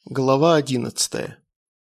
Глава 11.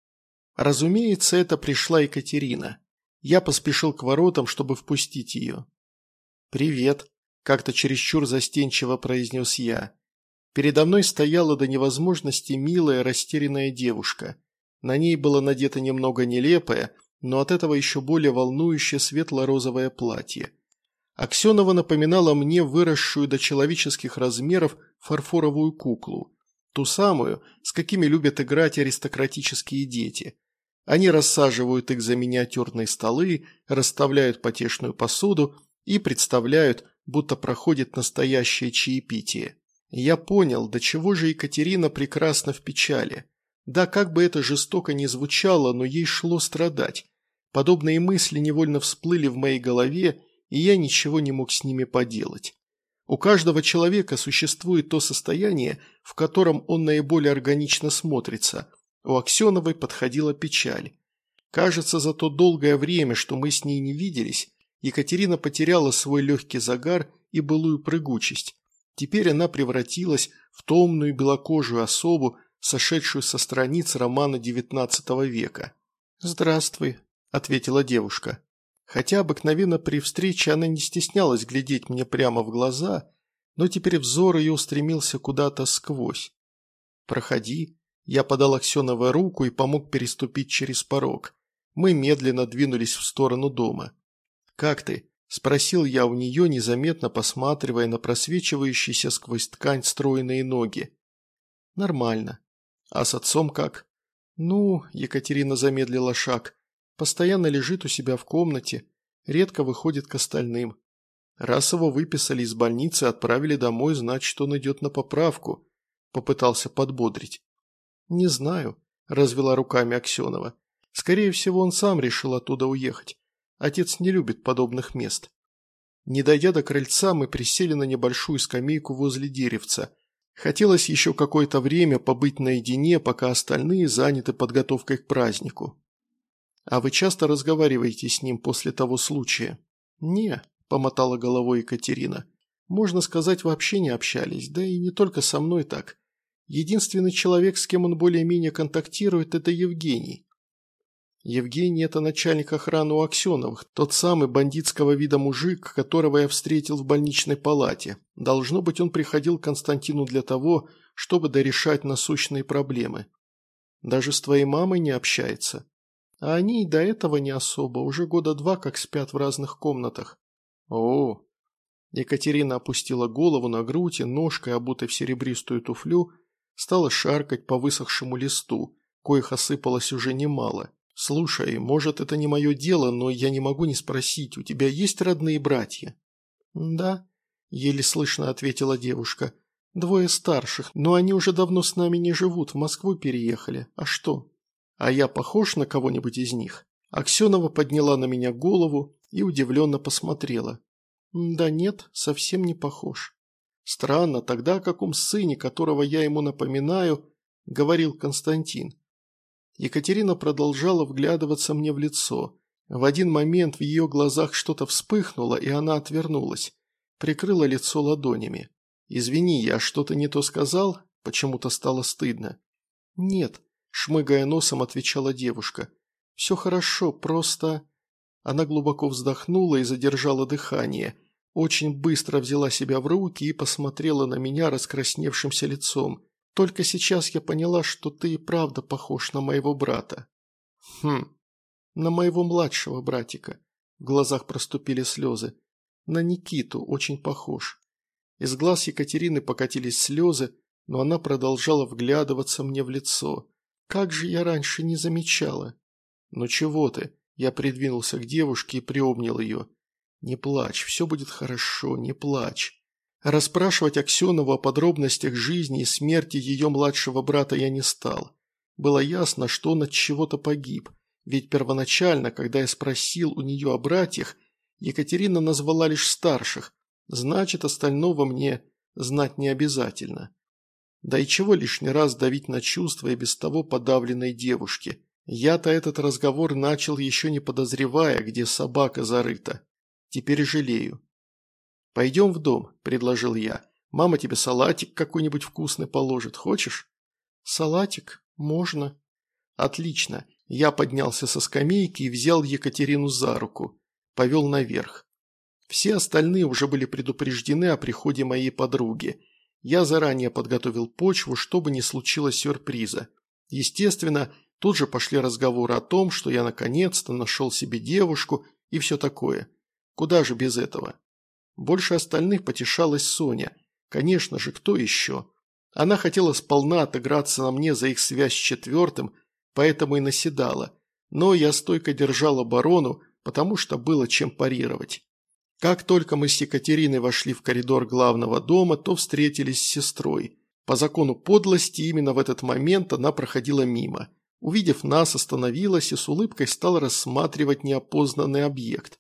Разумеется, это пришла Екатерина. Я поспешил к воротам, чтобы впустить ее. «Привет», – как-то чересчур застенчиво произнес я. Передо мной стояла до невозможности милая, растерянная девушка. На ней было надето немного нелепое, но от этого еще более волнующее светло-розовое платье. Аксенова напоминала мне выросшую до человеческих размеров фарфоровую куклу. Ту самую, с какими любят играть аристократические дети. Они рассаживают их за миниатюрные столы, расставляют потешную посуду и представляют, будто проходит настоящее чаепитие. Я понял, до чего же Екатерина прекрасна в печали. Да, как бы это жестоко ни звучало, но ей шло страдать. Подобные мысли невольно всплыли в моей голове, и я ничего не мог с ними поделать. У каждого человека существует то состояние, в котором он наиболее органично смотрится. У Аксеновой подходила печаль. Кажется, за то долгое время, что мы с ней не виделись, Екатерина потеряла свой легкий загар и былую прыгучесть. Теперь она превратилась в томную белокожую особу, сошедшую со страниц романа XIX века. «Здравствуй», – ответила девушка. Хотя обыкновенно при встрече она не стеснялась глядеть мне прямо в глаза, но теперь взор ее устремился куда-то сквозь. «Проходи». Я подал Аксеновой руку и помог переступить через порог. Мы медленно двинулись в сторону дома. «Как ты?» – спросил я у нее, незаметно посматривая на просвечивающиеся сквозь ткань стройные ноги. «Нормально. А с отцом как?» «Ну», – Екатерина замедлила шаг, – «постоянно лежит у себя в комнате, редко выходит к остальным. Раз его выписали из больницы и отправили домой, значит, он идет на поправку», – попытался подбодрить. «Не знаю», – развела руками Аксенова. «Скорее всего, он сам решил оттуда уехать. Отец не любит подобных мест». Не дойдя до крыльца, мы присели на небольшую скамейку возле деревца. Хотелось еще какое-то время побыть наедине, пока остальные заняты подготовкой к празднику. «А вы часто разговариваете с ним после того случая?» «Не», – помотала головой Екатерина. «Можно сказать, вообще не общались, да и не только со мной так. Единственный человек, с кем он более-менее контактирует, это Евгений». Евгений – это начальник охраны у Аксеновых, тот самый бандитского вида мужик, которого я встретил в больничной палате. Должно быть, он приходил к Константину для того, чтобы дорешать насущные проблемы. Даже с твоей мамой не общается. А они и до этого не особо, уже года 2 как спят в разных комнатах. О! Екатерина опустила голову на грудь и ножкой, обутой в серебристую туфлю, стала шаркать по высохшему листу, коих осыпалось уже немало. «Слушай, может, это не мое дело, но я не могу не спросить, у тебя есть родные братья?» «Да», – еле слышно ответила девушка. «2 старших, но они уже давно с нами не живут, в Москву переехали. А что? А я похож на кого-нибудь из них?» Аксенова подняла на меня голову и удивленно посмотрела. «Да нет, совсем не похож». «Странно, тогда о каком сыне, которого я ему напоминаю, – говорил Константин». Екатерина продолжала вглядываться мне в лицо. В один момент в ее глазах что-то вспыхнуло, и она отвернулась. Прикрыла лицо ладонями. «Извини, я что-то не то сказал?» Почему-то стало стыдно. «Нет», – шмыгая носом, отвечала девушка. «Все хорошо, просто...» Она глубоко вздохнула и задержала дыхание. Очень быстро взяла себя в руки и посмотрела на меня раскрасневшимся лицом. «Только сейчас я поняла, что ты и правда похож на моего брата». «Хм, на моего младшего братика». В глазах проступили слезы. «На Никиту очень похож». Из глаз Екатерины покатились слезы, но она продолжала вглядываться мне в лицо. «Как же я раньше не замечала». «Ну чего ты?» Я придвинулся к девушке и приобнял ее. «Не плачь, все будет хорошо, не плачь». Расспрашивать Аксенову о подробностях жизни и смерти ее младшего брата я не стал. Было ясно, что он от чего-то погиб, ведь первоначально, когда я спросил у нее о братьях, Екатерина назвала лишь старших, значит, остального мне знать не обязательно. Да и чего лишний раз давить на чувства и без того подавленной девушки. Я-то этот разговор начал, еще не подозревая, где собака зарыта. Теперь жалею. «Пойдем в дом», – предложил я. «Мама тебе салатик какой-нибудь вкусный положит. Хочешь?» «Салатик? «Можно». «Отлично». Я поднялся со скамейки и взял Екатерину за руку. Повел наверх. Все остальные уже были предупреждены о приходе моей подруги. Я заранее подготовил почву, чтобы не случилось сюрприза. Естественно, тут же пошли разговоры о том, что я наконец-то нашел себе девушку и все такое. Куда же без этого? Больше остальных потешалась Соня. Конечно же, кто еще? Она хотела сполна отыграться на мне за их связь с четвертым, поэтому и наседала. Но я стойко держал оборону, потому что было чем парировать. Как только мы с Екатериной вошли в коридор главного дома, то встретились с сестрой. По закону подлости именно в этот момент она проходила мимо. Увидев нас, остановилась и с улыбкой стала рассматривать неопознанный объект.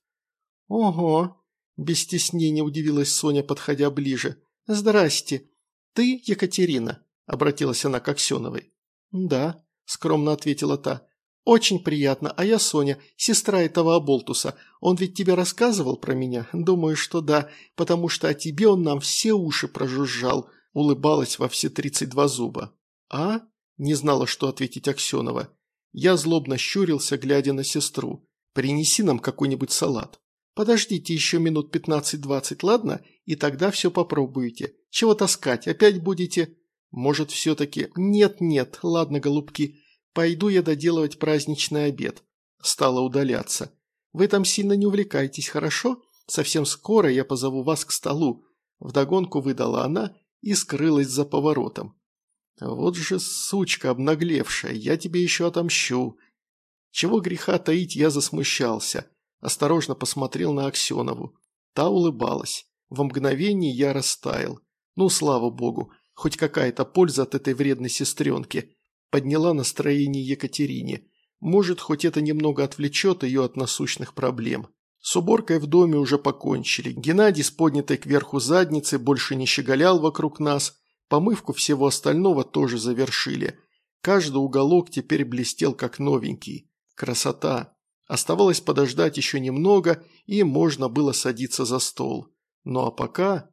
«Ого!» – без стеснения удивилась Соня, подходя ближе. «Здрасте. Ты Екатерина?» – обратилась она к Аксеновой. «Да», – скромно ответила та. «Очень приятно, а я Соня, сестра этого оболтуса. Он ведь тебе рассказывал про меня? Думаю, что да, потому что о тебе он нам все уши прожужжал», – улыбалась во все 32 зуба. «А?» – не знала, что ответить Аксенова. Я злобно щурился, глядя на сестру. «Принеси нам какой-нибудь салат». «Подождите еще минут 15-20, ладно? И тогда все попробуете. Чего таскать, опять будете?» «Может, все-таки...» «Нет-нет, ладно, голубки. Пойду я доделывать праздничный обед». Стала удаляться. «Вы там сильно не увлекайтесь, хорошо? Совсем скоро я позову вас к столу». Вдогонку выдала она и скрылась за поворотом. «Вот же сучка обнаглевшая, я тебе еще отомщу». Чего греха таить, я засмущался. Осторожно посмотрел на Аксенову. Та улыбалась. Во мгновение я растаял. Ну, слава богу, хоть какая-то польза от этой вредной сестренки. Подняла настроение Екатерине. Может, хоть это немного отвлечет ее от насущных проблем. С уборкой в доме уже покончили. Геннадий с поднятой кверху задницей больше не щеголял вокруг нас. Помывку всего остального тоже завершили. Каждый уголок теперь блестел как новенький. Красота. Оставалось подождать еще немного, и можно было садиться за стол. Ну а пока...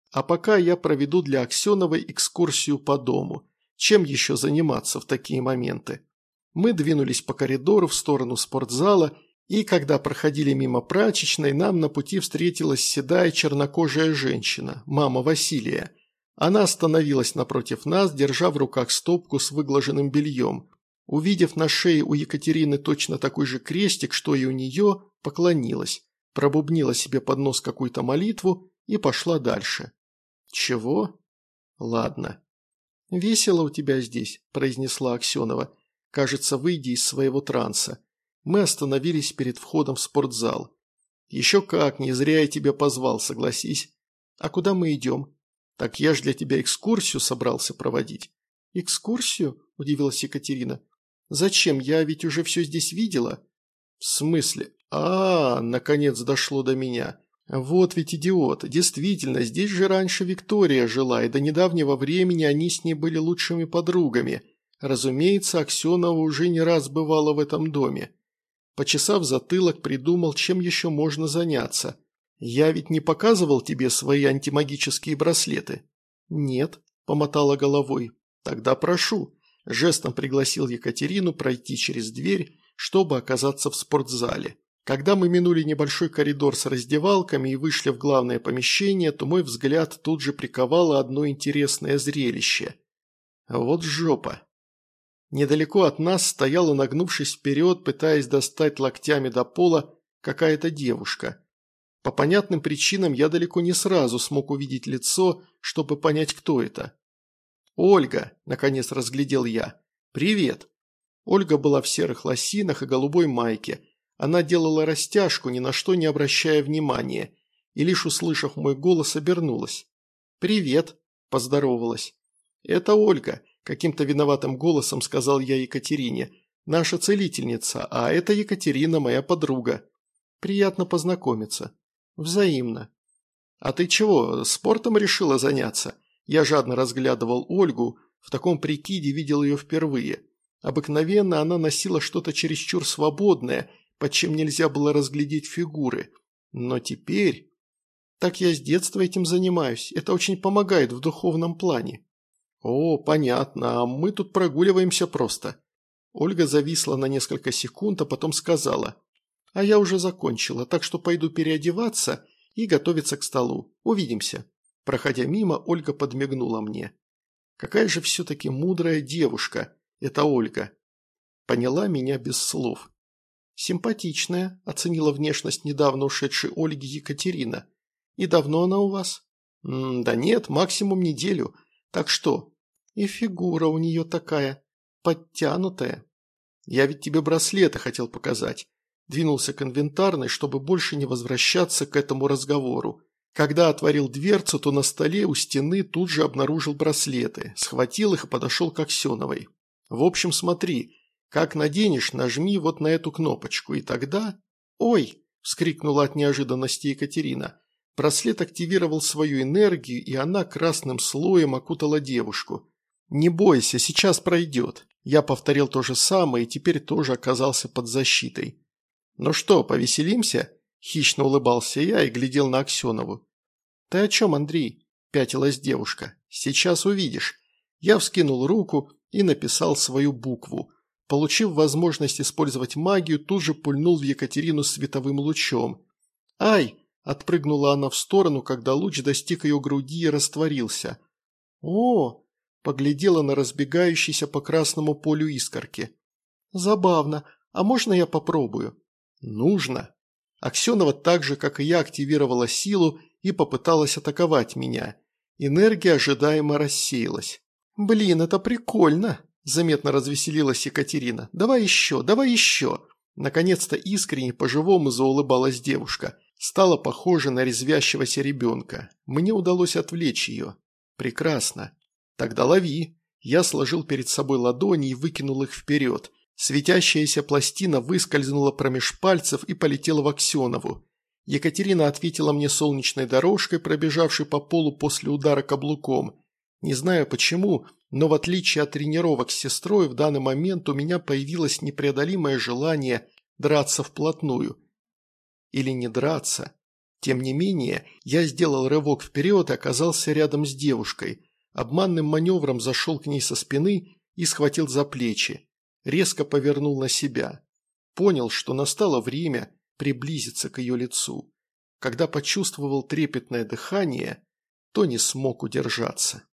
я проведу для Аксеновой экскурсию по дому. Чем еще заниматься в такие моменты? Мы двинулись по коридору в сторону спортзала, и когда проходили мимо прачечной, нам на пути встретилась седая чернокожая женщина, мама Василия. Она остановилась напротив нас, держа в руках стопку с выглаженным бельем. Увидев на шее у Екатерины точно такой же крестик, что и у нее, поклонилась, пробубнила себе под нос какую-то молитву и пошла дальше. «Чего? Ладно». «Весело у тебя здесь», – произнесла Аксенова, кажется, выйдя из своего транса. Мы остановились перед входом в спортзал. «Еще как, не зря я тебя позвал, согласись». «А куда мы идем?» «Так я ж для тебя экскурсию собрался проводить». «Экскурсию?» – удивилась Екатерина. «Зачем? Я ведь уже все здесь видела». «В смысле? Наконец дошло до меня. Вот ведь идиот. Действительно, здесь же раньше Виктория жила, и до недавнего времени они с ней были лучшими подругами. Разумеется, Аксенова уже не раз бывала в этом доме. Почесав затылок, придумал, чем еще можно заняться. Я ведь не показывал тебе свои антимагические браслеты?» «Нет», – помотала головой. «Тогда прошу». Жестом пригласил Екатерину пройти через дверь, чтобы оказаться в спортзале. Когда мы минули небольшой коридор с раздевалками и вышли в главное помещение, то мой взгляд тут же приковало одно интересное зрелище. Вот жопа. Недалеко от нас стояла, нагнувшись вперед, пытаясь достать локтями до пола, какая-то девушка. По понятным причинам я далеко не сразу смог увидеть лицо, чтобы понять, кто это. «Ольга», – наконец разглядел я. «Привет». Ольга была в серых лосинах и голубой майке. Она делала растяжку, ни на что не обращая внимания, и лишь услышав мой голос, обернулась. «Привет», – поздоровалась. «Это Ольга», – каким-то виноватым голосом сказал я Екатерине. «Наша целительница, а это Екатерина, моя подруга». «Приятно познакомиться». «Взаимно». «А ты чего, спортом решила заняться?» Я жадно разглядывал Ольгу, в таком прикиде видел ее впервые. Обыкновенно она носила что-то чересчур свободное, под чем нельзя было разглядеть фигуры. Но теперь... «Так я с детства этим занимаюсь, это очень помогает в духовном плане». «О, понятно, а мы тут прогуливаемся просто». Ольга зависла на несколько секунд, а потом сказала: «А я уже закончила, так что пойду переодеваться и готовиться к столу. Увидимся». Проходя мимо, Ольга подмигнула мне. Какая же все-таки мудрая девушка, эта Ольга. Поняла меня без слов. «Симпатичная», – оценила внешность недавно ушедшей Ольги Екатерина. «И давно она у вас?» «Да нет, максимум неделю. Так что?» «И фигура у нее такая, подтянутая». «Я ведь тебе браслеты хотел показать». Двинулся к инвентарной, чтобы больше не возвращаться к этому разговору. Когда отворил дверцу, то на столе у стены тут же обнаружил браслеты, схватил их и подошел к Аксеновой. «В общем, смотри, как наденешь, нажми вот на эту кнопочку, и тогда...» «Ой!» – вскрикнула от неожиданности Екатерина. Браслет активировал свою энергию, и она красным слоем окутала девушку. «Не бойся, сейчас пройдет». Я повторил то же самое и теперь тоже оказался под защитой. «Ну что, повеселимся?» – хищно улыбался я и глядел на Аксенову. «Ты о чем, Андрей?» – пятилась девушка. «Сейчас увидишь». Я вскинул руку и написал свою букву. Получив возможность использовать магию, тут же пульнул в Екатерину световым лучом. «Ай!» – отпрыгнула она в сторону, когда луч достиг ее груди и растворился. «О!» – поглядела на разбегающийся по красному полю искорки. «Забавно. А можно я попробую?» «Нужно». Аксенова так же, как и я, активировала силу и попыталась атаковать меня. Энергия ожидаемо рассеялась. «Блин, это прикольно!» – заметно развеселилась Екатерина. «Давай еще, давай еще!» Наконец-то искренне по-живому заулыбалась девушка. Стала похожа на резвящегося ребенка. Мне удалось отвлечь ее. «Прекрасно. Тогда лови». Я сложил перед собой ладони и выкинул их вперед. Светящаяся пластина выскользнула промеж пальцев и полетела в Аксенову. Екатерина ответила мне солнечной дорожкой, пробежавшей по полу после удара каблуком. Не знаю почему, но в отличие от тренировок с сестрой, в данный момент у меня появилось непреодолимое желание драться вплотную. Или не драться. Тем не менее, я сделал рывок вперед и оказался рядом с девушкой. Обманным маневром зашел к ней со спины и схватил за плечи. Резко повернул на себя. Понял, что настало время приблизиться к ее лицу. Когда почувствовал трепетное дыхание, то не смог удержаться.